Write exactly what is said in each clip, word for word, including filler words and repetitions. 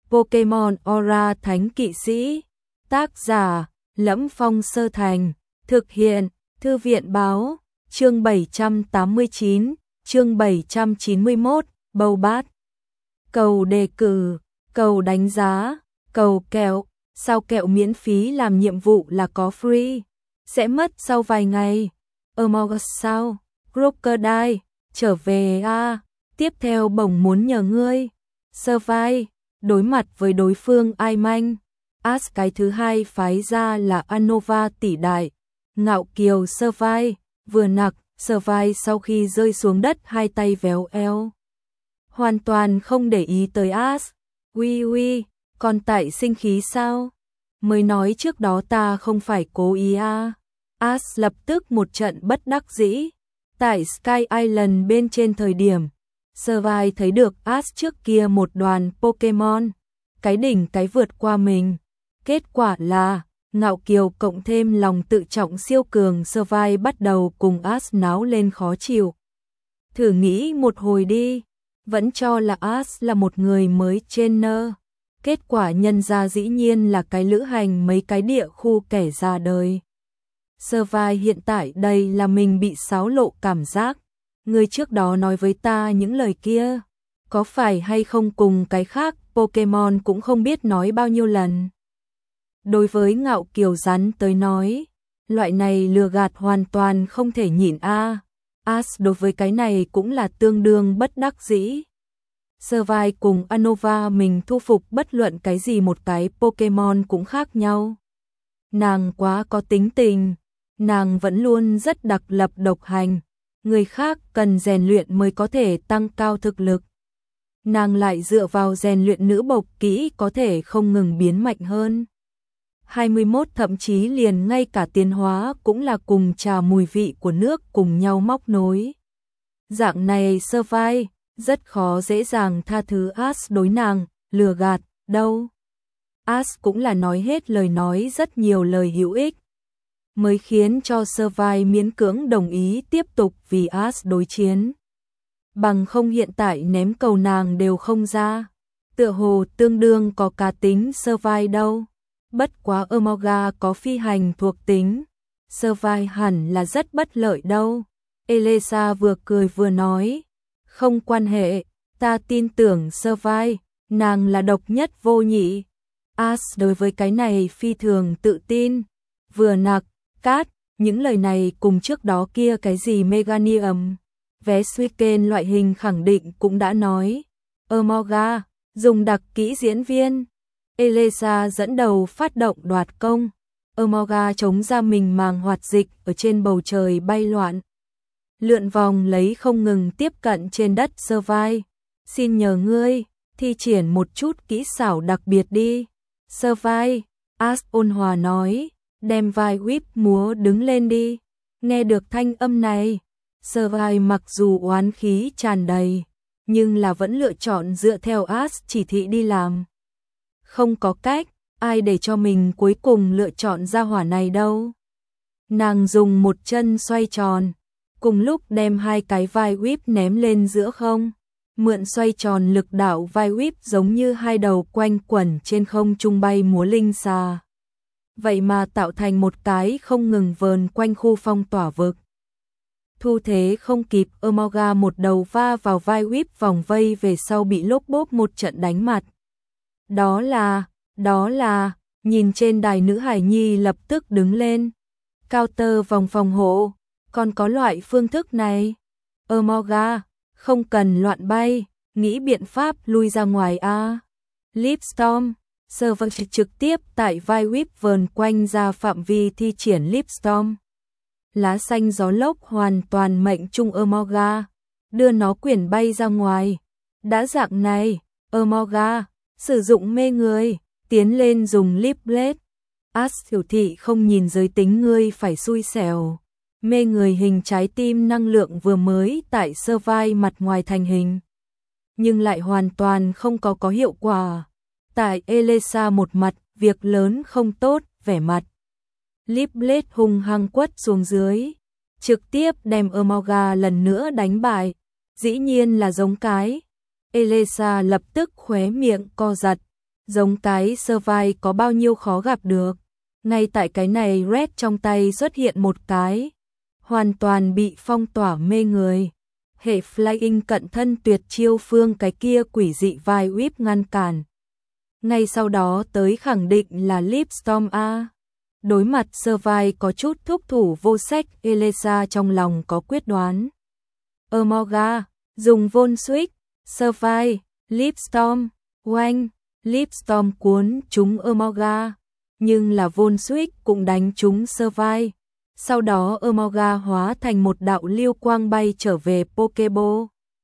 Pokemon Aura Thánh Kỵ Sĩ. Tác giả: Lẫm Phong Sơ Thành. Thực hiện: Thư viện báo. Chương bảy trăm tám mươi chín, chương bảy trăm chín mươi mốt, bầu bát. Cầu đề cử, cầu đánh giá, cầu kẹo. Sao kẹo miễn phí làm nhiệm vụ là có free? Sẽ mất sau vài ngày. Among Us sao? Crocodile, trở về a. À. Tiếp theo bổng muốn nhờ ngươi. Survive, đối mặt với đối phương ai manh. Ash cái thứ hai phái ra là Anova tỷ đại. Ngạo kiều Survive, vừa nặc, Survive sau khi rơi xuống đất hai tay véo eo. Hoàn toàn không để ý tới Ash. Ui ui, còn tại sinh khí sao? Mới nói trước đó ta không phải cố ý à. Ash lập tức một trận bất đắc dĩ. Tại Sky Island bên trên thời điểm, Survive thấy được Ash trước kia một đoàn Pokemon. Cái đỉnh cái vượt qua mình. Kết quả là, ngạo kiều cộng thêm lòng tự trọng siêu cường, Survive bắt đầu cùng Ash náo lên khó chịu. Thử nghĩ một hồi đi, vẫn cho là Ash là một người mới trainer. Kết quả nhân ra dĩ nhiên là cái lữ hành mấy cái địa khu kẻ ra đời. Survive hiện tại đây là mình bị xáo lộ cảm giác. Người trước đó nói với ta những lời kia, có phải hay không cùng cái khác Pokemon cũng không biết nói bao nhiêu lần. Đối với ngạo kiều rắn tới nói, loại này lừa gạt hoàn toàn không thể nhịn a. À. Ash đối với cái này cũng là tương đương bất đắc dĩ. Survive cùng Anova mình thu phục bất luận cái gì một cái Pokemon cũng khác nhau. Nàng quá có tính tình, nàng vẫn luôn rất đặc lập độc hành, người khác cần rèn luyện mới có thể tăng cao thực lực. Nàng lại dựa vào rèn luyện nữ bộc kỹ có thể không ngừng biến mạnh hơn. hai mươi mốt thậm chí liền ngay cả tiến hóa cũng là cùng trà mùi vị của nước cùng nhau móc nối. Dạng này Survive rất khó dễ dàng tha thứ Ash đối nàng, lừa gạt, đâu. Ash cũng là nói hết lời nói rất nhiều lời hữu ích, mới khiến cho Survive miễn cưỡng đồng ý tiếp tục vì Ash đối chiến. Bằng không hiện tại ném cầu nàng đều không ra, tựa hồ tương đương có cá tính Survive đâu. Bất quá Emolga có phi hành thuộc tính, Survive hẳn là rất bất lợi đâu. Elesa vừa cười vừa nói, không quan hệ, ta tin tưởng Survive, nàng là độc nhất vô nhị. Ash đối với cái này phi thường tự tin, vừa nặc, cát, những lời này cùng trước đó kia cái gì Meganium, vé Suiken loại hình khẳng định cũng đã nói. Emolga, dùng đặc kỹ diễn viên. Elesa dẫn đầu phát động đoạt công. Emolga chống ra mình màng hoạt dịch ở trên bầu trời bay loạn. Lượn vòng lấy không ngừng tiếp cận trên đất Survive. Xin nhờ ngươi, thi triển một chút kỹ xảo đặc biệt đi. Survive, Ash ôn hòa nói, đem vai whip múa đứng lên đi. Nghe được thanh âm này, Survive mặc dù oán khí tràn đầy, nhưng là vẫn lựa chọn dựa theo Ash chỉ thị đi làm. Không có cách, ai để cho mình cuối cùng lựa chọn ra hỏa này đâu. Nàng dùng một chân xoay tròn, cùng lúc đem hai cái vai whip ném lên giữa không. Mượn xoay tròn lực đạo vai whip giống như hai đầu quanh quẩn trên không trung bay múa linh xà. Vậy mà tạo thành một cái không ngừng vờn quanh khu phong tỏa vực. Thu thế không kịp, Emolga một đầu va vào vai whip vòng vây về sau bị lốp bốp một trận đánh mặt. Đó là, đó là, nhìn trên đài nữ hải nhi lập tức đứng lên. Counter vòng phòng hộ, còn có loại phương thức này. Emolga, không cần loạn bay, nghĩ biện pháp lui ra ngoài a. Leaf Storm, Server trực tiếp tại vai whip vờn quanh ra phạm vi thi triển Leaf Storm. Lá xanh gió lốc hoàn toàn mệnh trung Emolga, đưa nó quyển bay ra ngoài. Đã dạng này, Emolga sử dụng mê người, tiến lên dùng Leaf Blade. Ash hiểu thị không nhìn giới tính ngươi phải xui xẻo. Mê người hình trái tim năng lượng vừa mới tại Survive mặt ngoài thành hình, nhưng lại hoàn toàn không có có hiệu quả. Tại Elesa một mặt, việc lớn không tốt, vẻ mặt. Leaf Blade hung hăng quất xuống dưới, trực tiếp đem Emolga lần nữa đánh bại. Dĩ nhiên là giống cái. Elesa lập tức khóe miệng co giật, giống cái Survive có bao nhiêu khó gặp được. Ngay tại cái này Red trong tay xuất hiện một cái, hoàn toàn bị phong tỏa mê người. Hệ Flying cận thân tuyệt chiêu phương cái kia quỷ dị vai whip ngăn cản. Ngay sau đó tới khẳng định là Lipstorm A. Đối mặt Survive có chút thúc thủ vô sách, Elesa trong lòng có quyết đoán. Umoga, dùng Von Switch, Survive, Lipstorm, oanh, Lipstorm cuốn trúng Umoga, nhưng là Von Switch cũng đánh trúng Survive. Sau đó Umoga hóa thành một đạo lưu quang bay trở về Pokeball.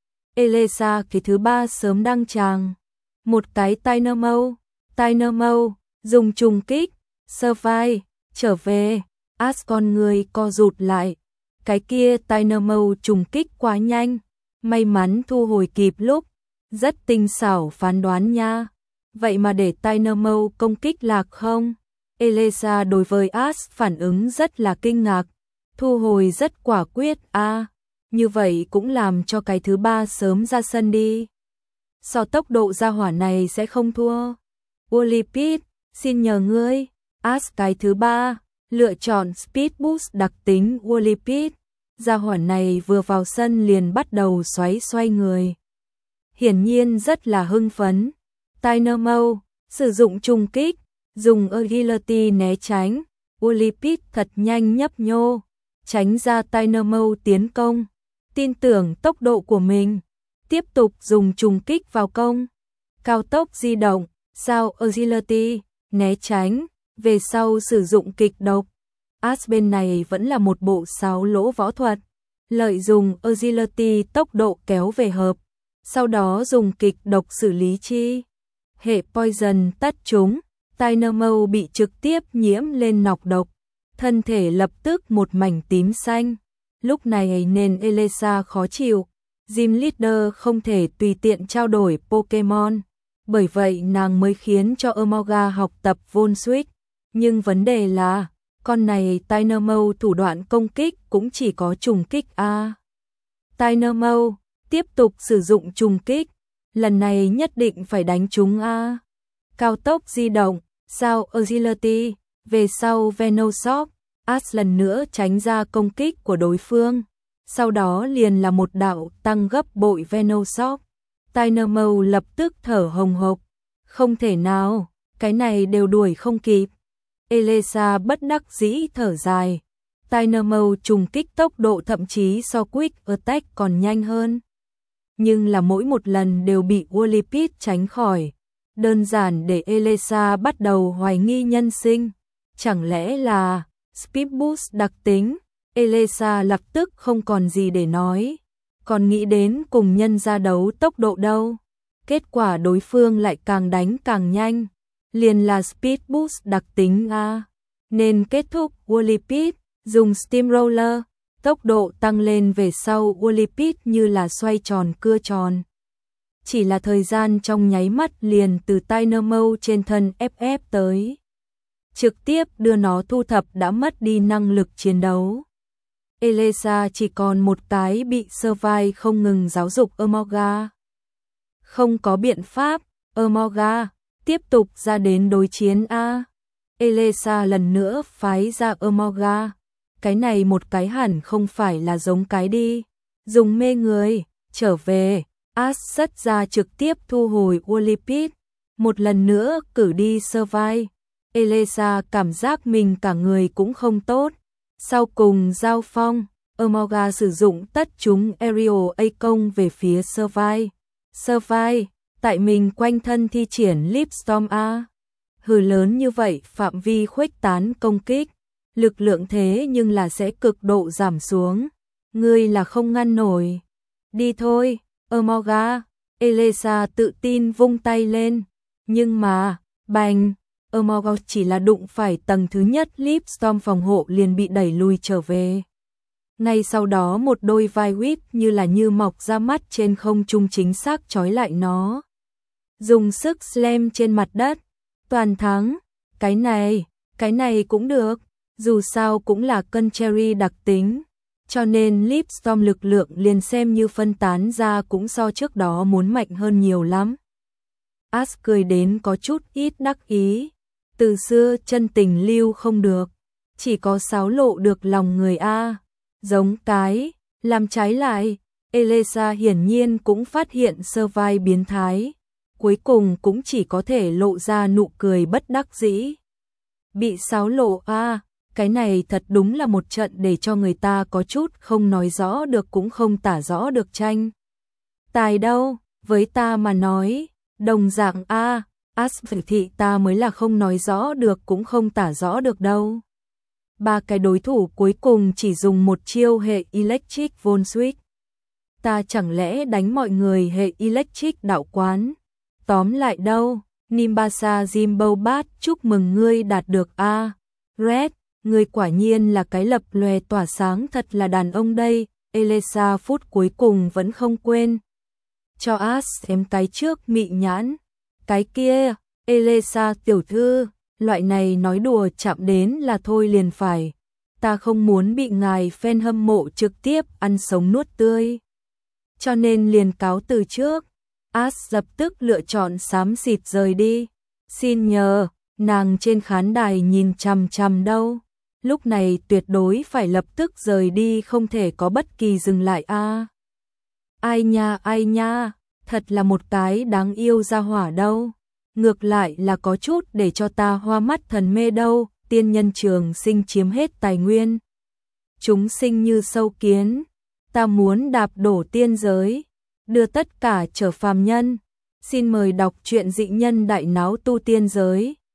Elesa cái thứ ba sớm đăng tràng. Một cái Dynamo, Dynamo, dùng trùng kích, Survive, trở về, Ash con người co rụt lại. Cái kia Dynamo trùng kích quá nhanh, may mắn thu hồi kịp lúc, rất tinh xảo phán đoán nha. Vậy mà để Dynamo công kích lạc không? Elesa đối với Ash phản ứng rất là kinh ngạc, thu hồi rất quả quyết. A, à, như vậy cũng làm cho cái thứ ba sớm ra sân đi. So tốc độ ra hỏa này sẽ không thua. Whirlipede, xin nhờ ngươi. Ash cái thứ ba, lựa chọn Speed Boost đặc tính Whirlipede. Ra hỏa này vừa vào sân liền bắt đầu xoáy xoay người. Hiển nhiên rất là hưng phấn. Dynamo, sử dụng trùng kích, dùng Agility né tránh. Whirlipede thật nhanh nhấp nhô, tránh ra Dynamo tiến công. Tin tưởng tốc độ của mình. Tiếp tục dùng trùng kích vào công. Cao tốc di động, sao Agility, né tránh, về sau sử dụng kịch độc. Ash bên này vẫn là một bộ sáu lỗ võ thuật. Lợi dùng Agility tốc độ kéo về hợp, sau đó dùng kịch độc xử lý chi. Hệ Poison tắt chúng, Dynamo bị trực tiếp nhiễm lên nọc độc. Thân thể lập tức một mảnh tím xanh. Lúc này nên Elesa khó chịu. Gym Leader không thể tùy tiện trao đổi Pokemon, bởi vậy nàng mới khiến cho Umoga học tập Von Switch. Nhưng vấn đề là, con này Dynamo thủ đoạn công kích cũng chỉ có trùng kích A. Dynamo tiếp tục sử dụng trùng kích, lần này nhất định phải đánh trúng A. Cao tốc di động, sao Agility, về sau Venoshock, Ash lần nữa tránh ra công kích của đối phương. Sau đó liền là một đạo tăng gấp bội Venoshock. Dynamo lập tức thở hồng hộc. Không thể nào, cái này đều đuổi không kịp. Elesa bất đắc dĩ thở dài. Dynamo trùng kích tốc độ thậm chí so Quick Attack còn nhanh hơn. Nhưng là mỗi một lần đều bị Whirlipede tránh khỏi. Đơn giản để Elesa bắt đầu hoài nghi nhân sinh. Chẳng lẽ là Speed Boost đặc tính? Elesa lập tức không còn gì để nói, còn nghĩ đến cùng nhân ra đấu tốc độ đâu. Kết quả đối phương lại càng đánh càng nhanh, liền là Speed Boost đặc tính A. Nên kết thúc Whirlipede, dùng Steamroller, tốc độ tăng lên về sau Whirlipede như là xoay tròn cưa tròn. Chỉ là thời gian trong nháy mắt liền từ Dynamo trên thân ép ép tới. Trực tiếp đưa nó thu thập đã mất đi năng lực chiến đấu. Elesa chỉ còn một cái bị Survive không ngừng giáo dục Umoga. Không có biện pháp, Umoga tiếp tục ra đến đối chiến A. Elesa lần nữa phái ra Umoga. Cái này một cái hẳn không phải là giống cái đi. Dùng mê người, trở về, Ash xuất ra trực tiếp thu hồi Whirlipede. Một lần nữa cử đi Survive. Elesa cảm giác mình cả người cũng không tốt. Sau cùng giao phong, Umoga sử dụng tất chúng Aerial A công về phía Survive. Survive, tại mình quanh thân thi triển Lipstorm A. Hừ lớn như vậy phạm vi khuếch tán công kích, lực lượng thế nhưng là sẽ cực độ giảm xuống. Ngươi là không ngăn nổi. Đi thôi, Umoga. Elesa tự tin vung tay lên. Nhưng mà, bành, Umoga chỉ là đụng phải tầng thứ nhất Lipstorm phòng hộ liền bị đẩy lùi trở về. Ngay sau đó một đôi vai whip như là như mọc ra mắt trên không trung chính xác trói lại nó. Dùng sức slam trên mặt đất. Toàn thắng. Cái này, cái này cũng được. Dù sao cũng là cân cherry đặc tính. Cho nên Lipstorm lực lượng liền xem như phân tán ra cũng so trước đó muốn mạnh hơn nhiều lắm. As cười đến có chút ít đắc ý. Từ xưa chân tình lưu không được, chỉ có sáo lộ được lòng người a. Giống cái, làm trái lại, Elesa hiển nhiên cũng phát hiện sơ vai biến thái, cuối cùng cũng chỉ có thể lộ ra nụ cười bất đắc dĩ. Bị sáo lộ a, cái này thật đúng là một trận để cho người ta có chút không nói rõ được cũng không tả rõ được tranh. Tài đâu, với ta mà nói, đồng dạng a, As thị ta mới là không nói rõ được cũng không tả rõ được đâu. Ba cái đối thủ cuối cùng chỉ dùng một chiêu hệ Electric Volt Switch. Ta chẳng lẽ đánh mọi người hệ Electric đạo quán? Tóm lại đâu, Nimbasa Jimbo Bát, chúc mừng ngươi đạt được A. Red, ngươi quả nhiên là cái lập lòe tỏa sáng thật là đàn ông đây. Elesa phút cuối cùng vẫn không quên cho As xem cái trước mị nhãn. Cái kia, Elesa tiểu thư, loại này nói đùa chạm đến là thôi liền phải. Ta không muốn bị ngài fan hâm mộ trực tiếp ăn sống nuốt tươi, cho nên liền cáo từ trước. As lập tức lựa chọn xám xịt rời đi. Xin nhờ, nàng trên khán đài nhìn chằm chằm đâu. Lúc này tuyệt đối phải lập tức rời đi, không thể có bất kỳ dừng lại a. À, ai nha ai nha, thật là một cái đáng yêu ra hỏa đâu. Ngược lại là có chút để cho ta hoa mắt thần mê đâu. Tiên nhân trường sinh chiếm hết tài nguyên, chúng sinh như sâu kiến. Ta muốn đạp đổ tiên giới, đưa tất cả trở phàm nhân. Xin mời đọc truyện Dị Nhân Đại Náo Tu Tiên Giới.